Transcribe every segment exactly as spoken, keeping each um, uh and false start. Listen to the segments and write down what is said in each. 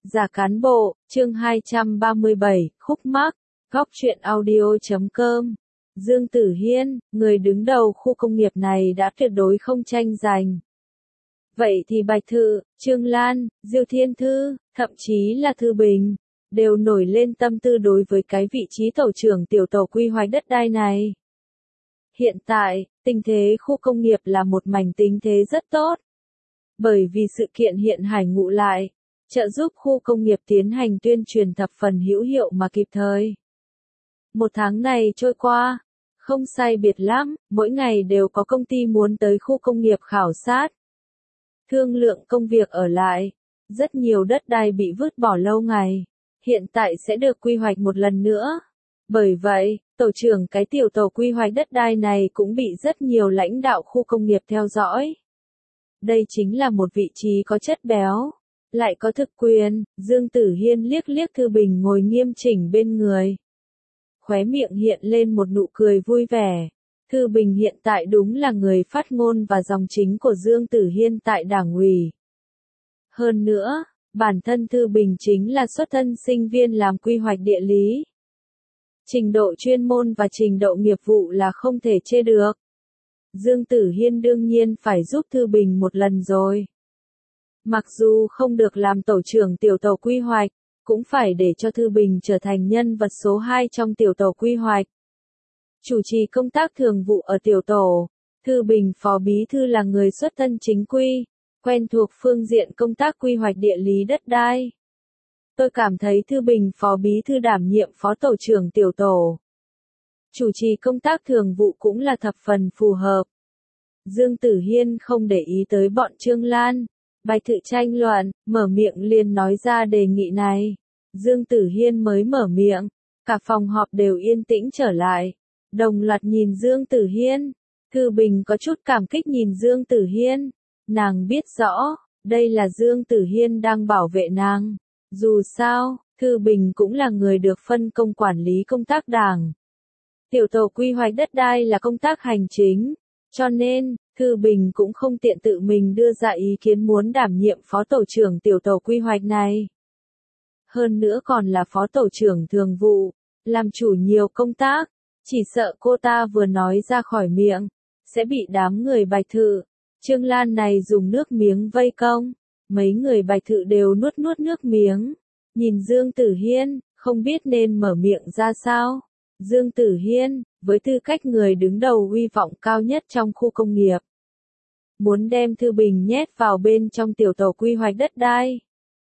Giả cán bộ, chương hai trăm ba mươi bảy, khúc mắc, góc truyện audio chấm com. Dương Tử Hiên, người đứng đầu khu công nghiệp này đã tuyệt đối không tranh giành. Vậy thì Bạch Thự, Trương Lan, Diêu Thiên Thư, thậm chí là Thư Bình, đều nổi lên tâm tư đối với cái vị trí tổ trưởng tiểu tổ quy hoạch đất đai này. Hiện tại, tình thế khu công nghiệp là một mảnh tình thế rất tốt. Bởi vì sự kiện hiện hải ngụ lại, trợ giúp khu công nghiệp tiến hành tuyên truyền thập phần hữu hiệu mà kịp thời. Một tháng này trôi qua, không sai biệt lắm, mỗi ngày đều có công ty muốn tới khu công nghiệp khảo sát. Thương lượng công việc ở lại, rất nhiều đất đai bị vứt bỏ lâu ngày, hiện tại sẽ được quy hoạch một lần nữa. Bởi vậy, tổ trưởng cái tiểu tổ quy hoạch đất đai này cũng bị rất nhiều lãnh đạo khu công nghiệp theo dõi. Đây chính là một vị trí có chất béo, lại có thực quyền. Dương Tử Hiên liếc liếc Thư Bình ngồi nghiêm chỉnh bên người. Khóe miệng hiện lên một nụ cười vui vẻ. Thư Bình hiện tại đúng là người phát ngôn và dòng chính của Dương Tử Hiên tại Đảng ủy. Hơn nữa, bản thân Thư Bình chính là xuất thân sinh viên làm quy hoạch địa lý. Trình độ chuyên môn và trình độ nghiệp vụ là không thể chê được. Dương Tử Hiên đương nhiên phải giúp Thư Bình một lần rồi. Mặc dù không được làm tổ trưởng tiểu tổ quy hoạch, cũng phải để cho Thư Bình trở thành nhân vật số hai trong tiểu tổ quy hoạch. Chủ trì công tác thường vụ ở tiểu tổ, Thư Bình phó bí thư là người xuất thân chính quy, quen thuộc phương diện công tác quy hoạch địa lý đất đai. Tôi cảm thấy Thư Bình phó bí thư đảm nhiệm phó tổ trưởng tiểu tổ. Chủ trì công tác thường vụ cũng là thập phần phù hợp. Dương Tử Hiên không để ý tới bọn Trương Lan, Bạch Thự tranh luận, mở miệng liền nói ra đề nghị này. Dương Tử Hiên mới mở miệng, cả phòng họp đều yên tĩnh trở lại. Đồng loạt nhìn Dương Tử Hiên. Thư Bình có chút cảm kích nhìn Dương Tử Hiên. Nàng biết rõ, đây là Dương Tử Hiên đang bảo vệ nàng. Dù sao, Thư Bình cũng là người được phân công quản lý công tác đảng. Tiểu tổ quy hoạch đất đai là công tác hành chính, cho nên, Thư Bình cũng không tiện tự mình đưa ra ý kiến muốn đảm nhiệm phó tổ trưởng tiểu tổ quy hoạch này. Hơn nữa còn là phó tổ trưởng thường vụ, làm chủ nhiều công tác, chỉ sợ cô ta vừa nói ra khỏi miệng, sẽ bị đám người Bạch Thự, Trương Lan này dùng nước miếng vây công. Mấy người Bạch Thự đều nuốt nuốt nước miếng, nhìn Dương Tử Hiên, không biết nên mở miệng ra sao. Dương Tử Hiên, với tư cách người đứng đầu uy vọng cao nhất trong khu công nghiệp, muốn đem Thư Bình nhét vào bên trong tiểu tổ quy hoạch đất đai.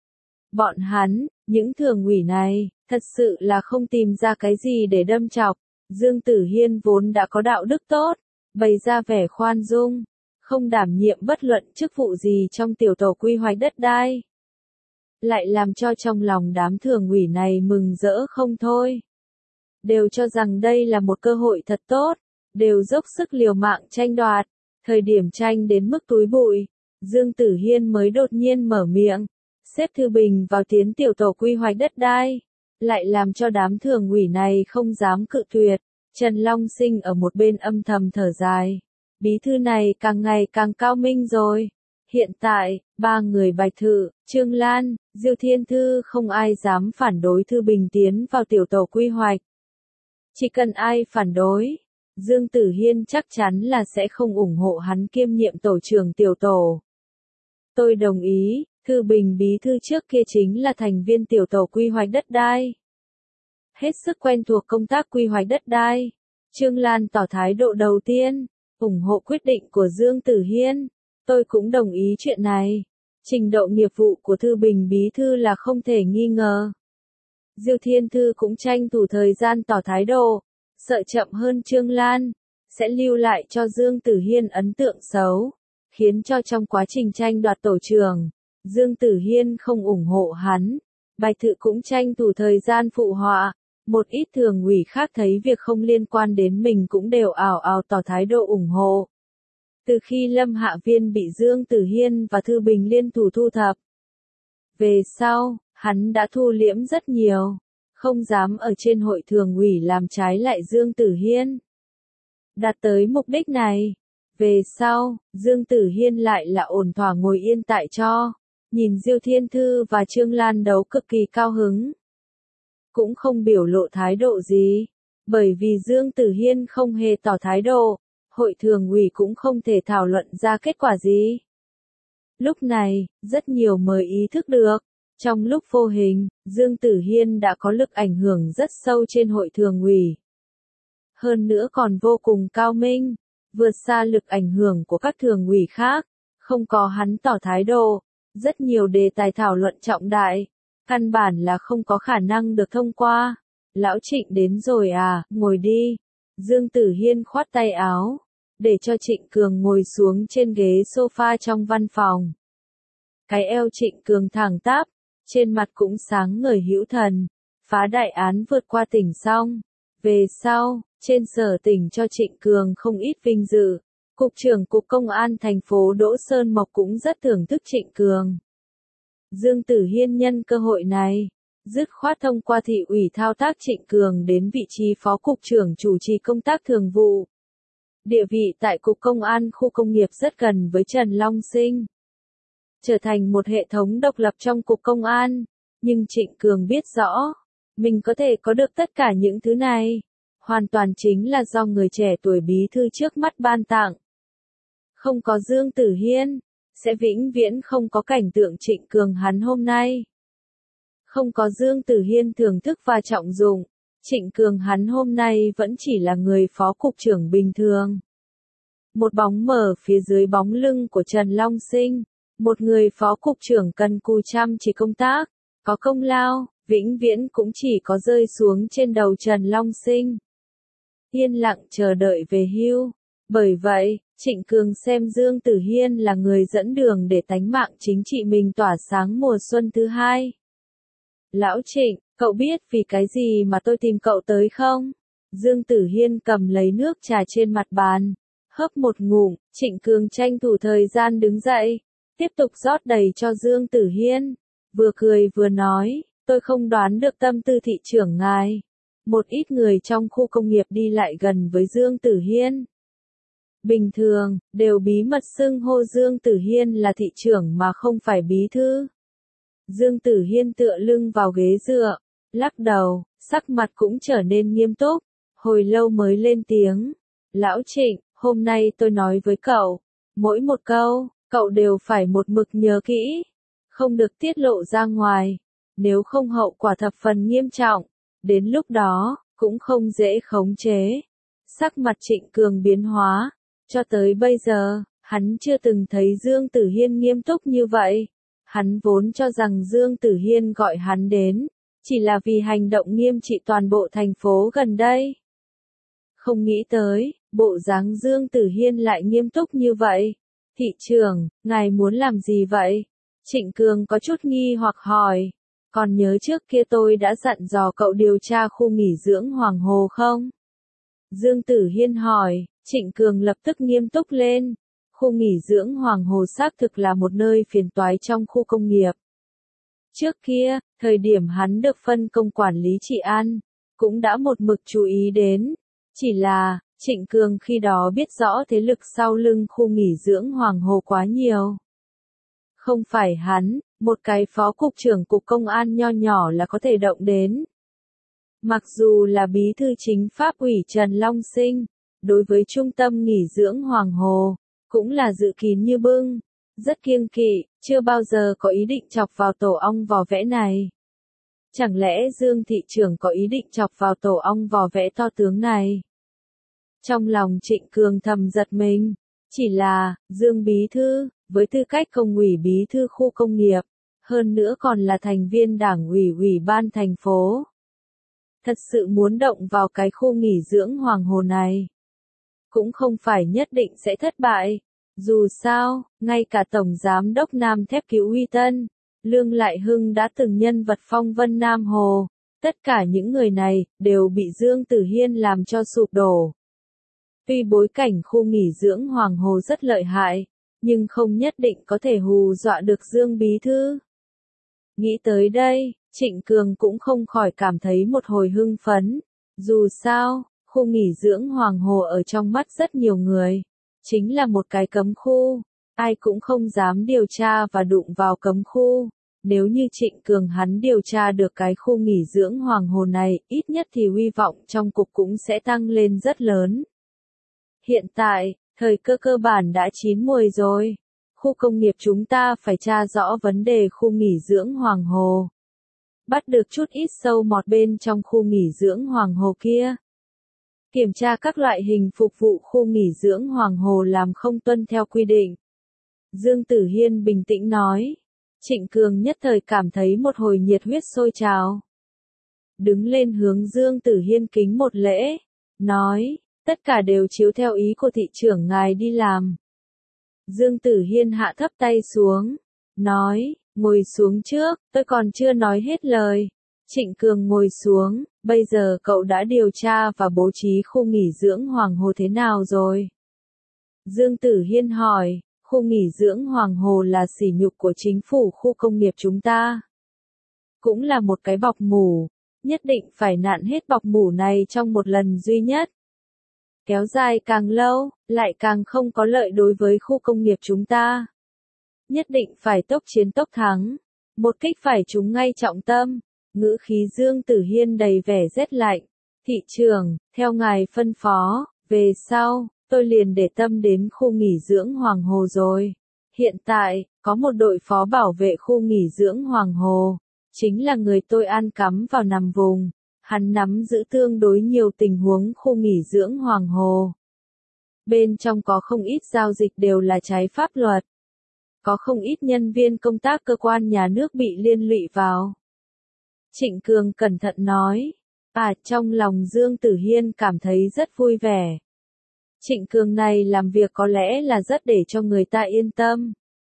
Bọn hắn, những thường ủy này, thật sự là không tìm ra cái gì để đâm chọc. Dương Tử Hiên vốn đã có đạo đức tốt, bày ra vẻ khoan dung, không đảm nhiệm bất luận chức vụ gì trong tiểu tổ quy hoạch đất đai. Lại làm cho trong lòng đám thường ủy này mừng rỡ không thôi. Đều cho rằng đây là một cơ hội thật tốt, đều dốc sức liều mạng tranh đoạt. Thời điểm tranh đến mức túi bụi, Dương Tử Hiên mới đột nhiên mở miệng, xếp Thư Bình vào tiến tiểu tổ quy hoạch đất đai. Lại làm cho đám thường ủy này không dám cự tuyệt. Trần Long Sinh ở một bên âm thầm thở dài. Bí thư này càng ngày càng cao minh rồi. Hiện tại, ba người Bạch Thự, Trương Lan, Diêu Thiên Thư không ai dám phản đối Thư Bình tiến vào tiểu tổ quy hoạch. Chỉ cần ai phản đối, Dương Tử Hiên chắc chắn là sẽ không ủng hộ hắn kiêm nhiệm tổ trưởng tiểu tổ. Tôi đồng ý, Thư Bình bí thư trước kia chính là thành viên tiểu tổ quy hoạch đất đai. Hết sức quen thuộc công tác quy hoạch đất đai. Trương Lan tỏ thái độ đầu tiên, ủng hộ quyết định của Dương Tử Hiên. Tôi cũng đồng ý chuyện này. Trình độ nghiệp vụ của Thư Bình bí thư là không thể nghi ngờ. Diêu Thiên Thư cũng tranh thủ thời gian tỏ thái độ, sợ chậm hơn Trương Lan, sẽ lưu lại cho Dương Tử Hiên ấn tượng xấu, khiến cho trong quá trình tranh đoạt tổ trưởng, Dương Tử Hiên không ủng hộ hắn. Bạch Thự cũng tranh thủ thời gian phụ họa, một ít thường ủy khác thấy việc không liên quan đến mình cũng đều ào ào tỏ thái độ ủng hộ. Từ khi Lâm Hạ Viên bị Dương Tử Hiên và Thư Bình liên thủ thu thập, về sau, hắn đã thu liễm rất nhiều, không dám ở trên hội thường ủy làm trái lại Dương Tử Hiên. Đạt tới mục đích này, về sau, Dương Tử Hiên lại là ổn thỏa ngồi yên tại cho, nhìn Diêu Thiên Thư và Trương Lan đấu cực kỳ cao hứng. Cũng không biểu lộ thái độ gì, bởi vì Dương Tử Hiên không hề tỏ thái độ, hội thường ủy cũng không thể thảo luận ra kết quả gì. Lúc này, rất nhiều mới ý thức được, trong lúc vô hình, Dương Tử Hiên đã có lực ảnh hưởng rất sâu trên hội thường ủy. Hơn nữa còn vô cùng cao minh, vượt xa lực ảnh hưởng của các thường ủy khác, không có hắn tỏ thái độ, rất nhiều đề tài thảo luận trọng đại, căn bản là không có khả năng được thông qua. Lão Trịnh đến rồi à, ngồi đi. Dương Tử Hiên khoát tay áo, để cho Trịnh Cường ngồi xuống trên ghế sofa trong văn phòng. Cái eo Trịnh Cường thẳng tắp, trên mặt cũng sáng ngời hữu thần, phá đại án vượt qua tỉnh xong. Về sau, trên sở tỉnh cho Trịnh Cường không ít vinh dự, Cục trưởng Cục Công an thành phố Đỗ Sơn Mộc cũng rất thưởng thức Trịnh Cường. Dương Tử Hiên nhân cơ hội này, dứt khoát thông qua thị ủy thao tác Trịnh Cường đến vị trí Phó Cục trưởng chủ trì công tác thường vụ. Địa vị tại Cục Công an khu công nghiệp rất gần với Trần Long Sinh. Trở thành một hệ thống độc lập trong Cục Công an, nhưng Trịnh Cường biết rõ, mình có thể có được tất cả những thứ này, hoàn toàn chính là do người trẻ tuổi bí thư trước mắt ban tặng. Không có Dương Tử Hiên, sẽ vĩnh viễn không có cảnh tượng Trịnh Cường hắn hôm nay. Không có Dương Tử Hiên thưởng thức và trọng dụng, Trịnh Cường hắn hôm nay vẫn chỉ là người phó cục trưởng bình thường. Một bóng mờ phía dưới bóng lưng của Trần Long Sinh, một người phó cục trưởng cần cù chăm chỉ công tác, có công lao, vĩnh viễn cũng chỉ có rơi xuống trên đầu Trần Long Sinh. Yên lặng chờ đợi về hưu. Bởi vậy, Trịnh Cường xem Dương Tử Hiên là người dẫn đường để tánh mạng chính trị mình tỏa sáng mùa xuân thứ hai. Lão Trịnh, cậu biết vì cái gì mà tôi tìm cậu tới không? Dương Tử Hiên cầm lấy nước trà trên mặt bàn, hớp một ngụm, Trịnh Cường tranh thủ thời gian đứng dậy, tiếp tục rót đầy cho Dương Tử Hiên, vừa cười vừa nói, tôi không đoán được tâm tư thị trưởng ngài. Một ít người trong khu công nghiệp đi lại gần với Dương Tử Hiên. Bình thường, đều bí mật xưng hô Dương Tử Hiên là thị trưởng mà không phải bí thư. Dương Tử Hiên tựa lưng vào ghế dựa, lắc đầu, sắc mặt cũng trở nên nghiêm túc, hồi lâu mới lên tiếng. Lão Trịnh, hôm nay tôi nói với cậu, mỗi một câu, cậu đều phải một mực nhớ kỹ, không được tiết lộ ra ngoài, nếu không hậu quả thập phần nghiêm trọng, đến lúc đó, cũng không dễ khống chế. Sắc mặt Trịnh Cường biến hóa, cho tới bây giờ, hắn chưa từng thấy Dương Tử Hiên nghiêm túc như vậy. Hắn vốn cho rằng Dương Tử Hiên gọi hắn đến, chỉ là vì hành động nghiêm trị toàn bộ thành phố gần đây. Không nghĩ tới, bộ dáng Dương Tử Hiên lại nghiêm túc như vậy. Thị trưởng, ngài muốn làm gì vậy? Trịnh Cường có chút nghi hoặc hỏi. Còn nhớ trước kia tôi đã dặn dò cậu điều tra khu nghỉ dưỡng Hoàng Hồ không? Dương Tử Hiên hỏi, Trịnh Cường lập tức nghiêm túc lên. Khu nghỉ dưỡng Hoàng Hồ xác thực là một nơi phiền toái trong khu công nghiệp. Trước kia, thời điểm hắn được phân công quản lý trị an, cũng đã một mực chú ý đến. Chỉ là, Trịnh Cường khi đó biết rõ thế lực sau lưng khu nghỉ dưỡng Hoàng Hồ quá nhiều. Không phải hắn, một cái phó cục trưởng cục công an nho nhỏ là có thể động đến. Mặc dù là bí thư chính pháp ủy Trần Long Sinh, đối với trung tâm nghỉ dưỡng Hoàng Hồ, cũng là dự kín như bưng, rất kiêng kỵ, chưa bao giờ có ý định chọc vào tổ ong vò vẽ này. Chẳng lẽ Dương thị trưởng có ý định chọc vào tổ ong vò vẽ to tướng này? Trong lòng Trịnh Cường thầm giật mình, chỉ là, Dương bí thư, với tư cách công ủy bí thư khu công nghiệp, hơn nữa còn là thành viên đảng ủy ủy ban thành phố. Thật sự muốn động vào cái khu nghỉ dưỡng Hoàng Hồ này, cũng không phải nhất định sẽ thất bại. Dù sao, ngay cả Tổng Giám đốc Nam Thép Cứu Uy Tân, Lương Lại Hưng đã từng nhân vật phong vân Nam Hồ. Tất cả những người này, đều bị Dương Tử Hiên làm cho sụp đổ. Tuy bối cảnh khu nghỉ dưỡng Hoàng Hồ rất lợi hại, nhưng không nhất định có thể hù dọa được Dương bí thư. Nghĩ tới đây, Trịnh Cường cũng không khỏi cảm thấy một hồi hưng phấn. Dù sao, khu nghỉ dưỡng Hoàng Hồ ở trong mắt rất nhiều người, chính là một cái cấm khu. ai cũng không dám điều tra và đụng vào cấm khu. Nếu như Trịnh Cường hắn điều tra được cái khu nghỉ dưỡng Hoàng Hồ này, ít nhất thì hy vọng trong cục cũng sẽ tăng lên rất lớn. Hiện tại, thời cơ cơ bản đã chín muồi rồi. Khu công nghiệp chúng ta phải tra rõ vấn đề khu nghỉ dưỡng Hoàng Hồ. Bắt được chút ít sâu mọt bên trong khu nghỉ dưỡng Hoàng Hồ kia. Kiểm tra các loại hình phục vụ khu nghỉ dưỡng Hoàng Hồ làm không tuân theo quy định. Dương Tử Hiên bình tĩnh nói. Trịnh Cường nhất thời cảm thấy một hồi nhiệt huyết sôi trào. Đứng lên hướng Dương Tử Hiên kính một lễ, nói, tất cả đều chiếu theo ý của thị trưởng ngài đi làm. Dương Tử Hiên hạ thấp tay xuống, nói, ngồi xuống trước, tôi còn chưa nói hết lời. Trịnh Cường ngồi xuống, bây giờ cậu đã điều tra và bố trí khu nghỉ dưỡng Hoàng Hồ thế nào rồi? Dương Tử Hiên hỏi. Khu nghỉ dưỡng Hoàng Hồ là sỉ nhục của chính phủ khu công nghiệp chúng ta. Cũng là một cái bọc mủ, nhất định phải nặn hết bọc mủ này trong một lần duy nhất. Kéo dài càng lâu, lại càng không có lợi đối với khu công nghiệp chúng ta. Nhất định phải tốc chiến tốc thắng, một kích phải trúng ngay trọng tâm. Ngữ khí Dương Tử Hiên đầy vẻ rét lạnh. Thị trưởng, theo ngài phân phó, về sau. Tôi liền để tâm đến khu nghỉ dưỡng Hoàng Hồ rồi. Hiện tại, có một đội phó bảo vệ khu nghỉ dưỡng Hoàng Hồ. Chính là người tôi an cắm vào nằm vùng. Hắn nắm giữ tương đối nhiều tình huống khu nghỉ dưỡng Hoàng Hồ. Bên trong có không ít giao dịch đều là trái pháp luật. Có không ít nhân viên công tác cơ quan nhà nước bị liên lụy vào. Trịnh Cường cẩn thận nói. À, trong lòng Dương Tử Hiên cảm thấy rất vui vẻ. Trịnh Cường này làm việc có lẽ là rất để cho người ta yên tâm.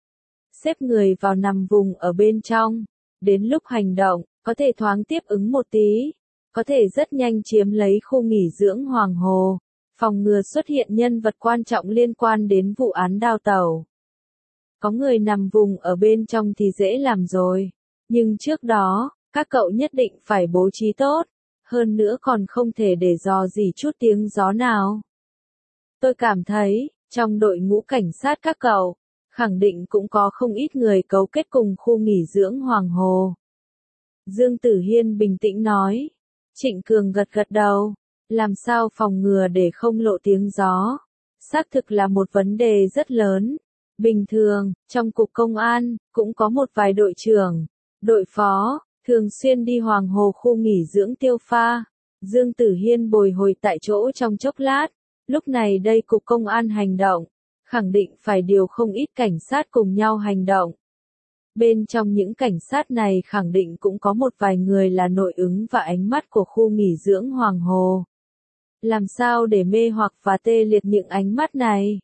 Xếp người vào nằm vùng ở bên trong. Đến lúc hành động, có thể thoáng tiếp ứng một tí. Có thể rất nhanh chiếm lấy khu nghỉ dưỡng Hoàng Hồ. Phòng ngừa xuất hiện nhân vật quan trọng liên quan đến vụ án đào tẩu. Có người nằm vùng ở bên trong thì dễ làm rồi. Nhưng trước đó, các cậu nhất định phải bố trí tốt. Hơn nữa còn không thể để dò dỉ chút tiếng gió nào. Tôi cảm thấy, trong đội ngũ cảnh sát các cậu, khẳng định cũng có không ít người cấu kết cùng khu nghỉ dưỡng Hoàng Hồ. Dương Tử Hiên bình tĩnh nói. Trịnh Cường gật gật đầu. Làm sao phòng ngừa để không lộ tiếng gió? Xác thực là một vấn đề rất lớn. Bình thường, trong cục công an, cũng có một vài đội trưởng, đội phó, thường xuyên đi Hoàng Hồ khu nghỉ dưỡng tiêu pha. Dương Tử Hiên bồi hồi tại chỗ trong chốc lát. Lúc này đây cục công an hành động, khẳng định phải điều không ít cảnh sát cùng nhau hành động. Bên trong những cảnh sát này khẳng định cũng có một vài người là nội ứng và ánh mắt của khu nghỉ dưỡng Hoàng Hồ. Làm sao để mê hoặc và tê liệt những ánh mắt này?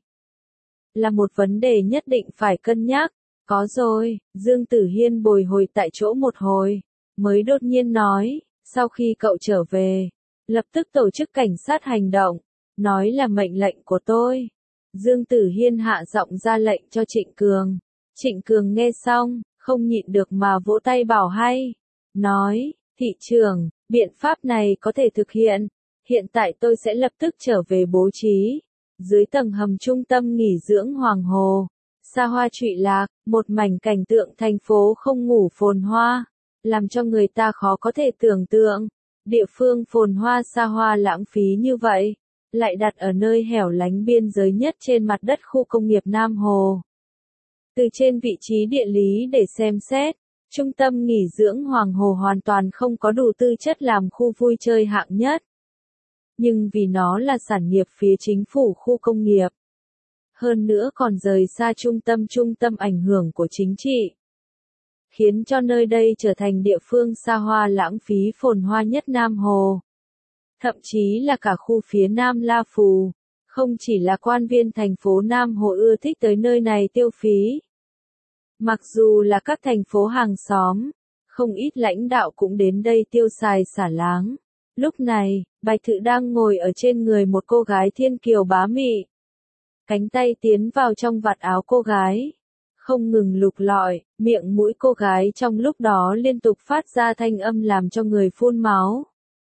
Là một vấn đề nhất định phải cân nhắc. Có rồi, Dương Tử Hiên bồi hồi tại chỗ một hồi, mới đột nhiên nói, sau khi cậu trở về, lập tức tổ chức cảnh sát hành động. Nói là mệnh lệnh của tôi. Dương Tử Hiên hạ giọng ra lệnh cho Trịnh Cường. Trịnh Cường nghe xong, không nhịn được mà vỗ tay bảo hay. Nói, thị trưởng, biện pháp này có thể thực hiện. Hiện tại tôi sẽ lập tức trở về bố trí. Dưới tầng hầm trung tâm nghỉ dưỡng Hoàng Hồ. Xa hoa trụy lạc, một mảnh cảnh tượng thành phố không ngủ phồn hoa. Làm cho người ta khó có thể tưởng tượng. Địa phương phồn hoa xa hoa lãng phí như vậy. Lại đặt ở nơi hẻo lánh biên giới nhất trên mặt đất khu công nghiệp Nam Hồ. Từ trên vị trí địa lý để xem xét, trung tâm nghỉ dưỡng Hoàng Hồ hoàn toàn không có đủ tư chất làm khu vui chơi hạng nhất. Nhưng vì nó là sản nghiệp phía chính phủ khu công nghiệp, hơn nữa còn rời xa trung tâm trung tâm ảnh hưởng của chính trị, khiến cho nơi đây trở thành địa phương xa hoa lãng phí phồn hoa nhất Nam Hồ. Thậm chí là cả khu phía Nam La Phù, không chỉ là quan viên thành phố Nam Hồ ưa thích tới nơi này tiêu phí. Mặc dù là các thành phố hàng xóm, không ít lãnh đạo cũng đến đây tiêu xài xả láng. Lúc này, Bạch Thự đang ngồi ở trên người một cô gái thiên kiều bá mị. Cánh tay tiến vào trong vạt áo cô gái, không ngừng lục lọi, miệng mũi cô gái trong lúc đó liên tục phát ra thanh âm làm cho người phun máu.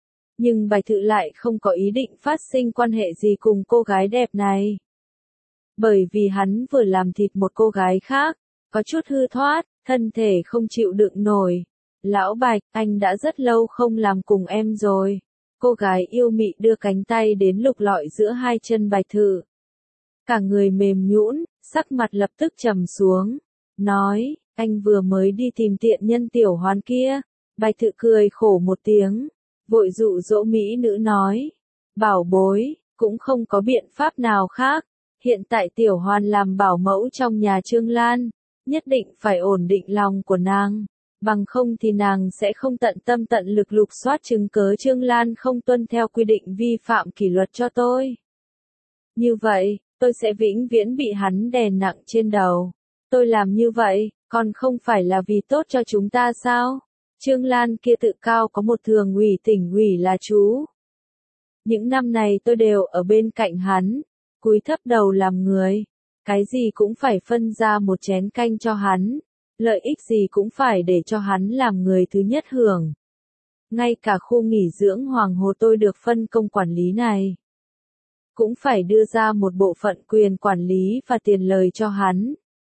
Nhưng Bạch Thự lại không có ý định phát sinh quan hệ gì cùng cô gái đẹp này. Bởi vì hắn vừa làm thịt một cô gái khác, có chút hư thoát, thân thể không chịu đựng nổi. Lão Bạch, anh đã rất lâu không làm cùng em rồi. Cô gái yêu mị đưa cánh tay đến lục lọi giữa hai chân Bạch Thự. Cả người mềm nhũn, sắc mặt lập tức trầm xuống. Nói, anh vừa mới đi tìm tiện nhân Tiểu Hoan kia. Bạch Thự cười khổ một tiếng, vội dụ dỗ mỹ nữ nói. Bảo bối, cũng không có biện pháp nào khác. Hiện tại Tiểu Hoan làm bảo mẫu trong nhà Trương Lan, nhất định phải ổn định lòng của nàng. Bằng không thì nàng sẽ không tận tâm tận lực lục soát chứng cớ Trương Lan không tuân theo quy định vi phạm kỷ luật cho tôi. Như vậy, tôi sẽ vĩnh viễn bị hắn đè nặng trên đầu. Tôi làm như vậy, còn không phải là vì tốt cho chúng ta sao? Trương Lan kia tự cao có một thường ủy tỉnh ủy là chú. Những năm này tôi đều ở bên cạnh hắn, cúi thấp đầu làm người. Cái gì cũng phải phân ra một chén canh cho hắn. Lợi ích gì cũng phải để cho hắn làm người thứ nhất hưởng. Ngay cả khu nghỉ dưỡng Hoàng Hồ tôi được phân công quản lý này. Cũng phải đưa ra một bộ phận quyền quản lý và tiền lời cho hắn.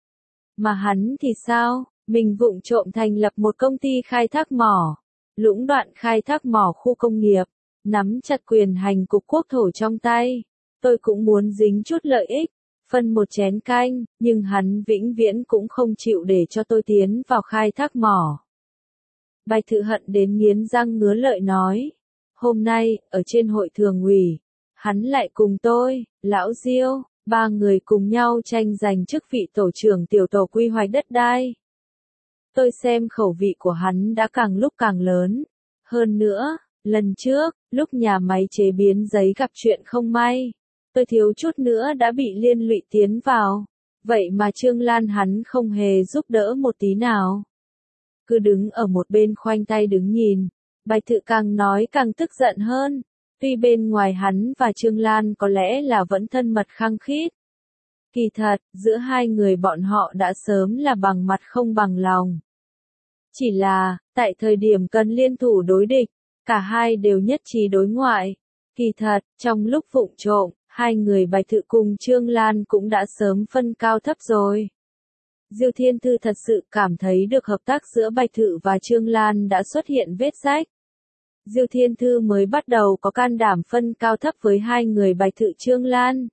Mà hắn thì sao? Mình vụng trộm thành lập một công ty khai thác mỏ. Lũng đoạn khai thác mỏ khu công nghiệp. Nắm chặt quyền hành cục quốc thổ trong tay. Tôi cũng muốn dính chút lợi ích. Phân một chén canh, nhưng hắn vĩnh viễn cũng không chịu để cho tôi tiến vào khai thác mỏ. Bạch Thự hận đến nghiến răng ngứa lợi nói. Hôm nay, ở trên hội thường ủy, hắn lại cùng tôi, Lão Diêu, ba người cùng nhau tranh giành chức vị tổ trưởng tiểu tổ quy hoạch đất đai. Tôi xem khẩu vị của hắn đã càng lúc càng lớn. Hơn nữa, lần trước, lúc nhà máy chế biến giấy gặp chuyện không may. Tôi thiếu chút nữa đã bị liên lụy tiến vào. Vậy mà Trương Lan hắn không hề giúp đỡ một tí nào. Cứ đứng ở một bên khoanh tay đứng nhìn. Bạch Thự càng nói càng tức giận hơn. Tuy bên ngoài hắn và Trương Lan có lẽ là vẫn thân mật khăng khít. Kỳ thật, giữa hai người bọn họ đã sớm là bằng mặt không bằng lòng. Chỉ là, tại thời điểm cần liên thủ đối địch, cả hai đều nhất trí đối ngoại. Kỳ thật, trong lúc vụng trộm, hai người Bạch Thự cùng Trương Lan cũng đã sớm phân cao thấp rồi. Diêu Thiên Thư thật sự cảm thấy được hợp tác giữa Bạch Thự và Trương Lan đã xuất hiện vết rách. Diêu Thiên Thư mới bắt đầu có can đảm phân cao thấp với hai người Bạch Thự Trương Lan.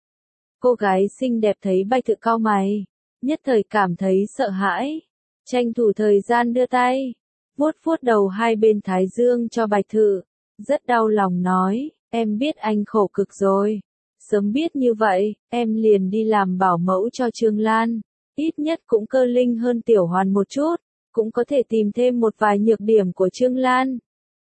Cô gái xinh đẹp thấy Bạch Thự cau mày, nhất thời cảm thấy sợ hãi, tranh thủ thời gian đưa tay, vuốt vuốt đầu hai bên thái dương cho Bạch Thự, rất đau lòng nói, em biết anh khổ cực rồi. Sớm biết như vậy, em liền đi làm bảo mẫu cho Trương Lan, ít nhất cũng cơ linh hơn Tiểu Hoàn một chút, cũng có thể tìm thêm một vài nhược điểm của Trương Lan.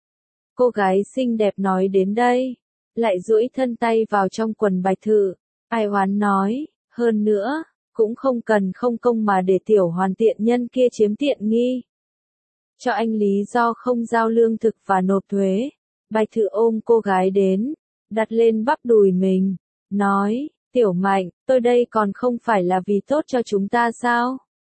Cô gái xinh đẹp nói đến đây, lại duỗi thân tay vào trong quần Bạch Thự, ai oán nói, hơn nữa, cũng không cần không công mà để Tiểu Hoàn tiện nhân kia chiếm tiện nghi. Cho anh lý do không giao lương thực và nộp thuế. Bạch Thự ôm cô gái đến, đặt lên bắp đùi mình, nói, Tiểu Mạnh, tôi đây còn không phải là vì tốt cho chúng ta sao?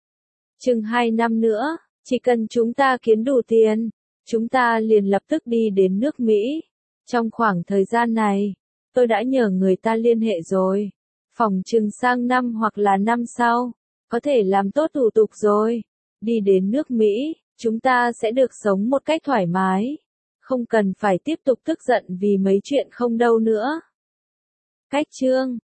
Chừng hai năm nữa, chỉ cần chúng ta kiếm đủ tiền, chúng ta liền lập tức đi đến nước Mỹ. Trong khoảng thời gian này, tôi đã nhờ người ta liên hệ rồi. Phòng chừng sang năm hoặc là năm sau, có thể làm tốt thủ tục rồi. Đi đến nước Mỹ, chúng ta sẽ được sống một cách thoải mái. Không cần phải tiếp tục tức giận vì mấy chuyện không đâu nữa. Cách chương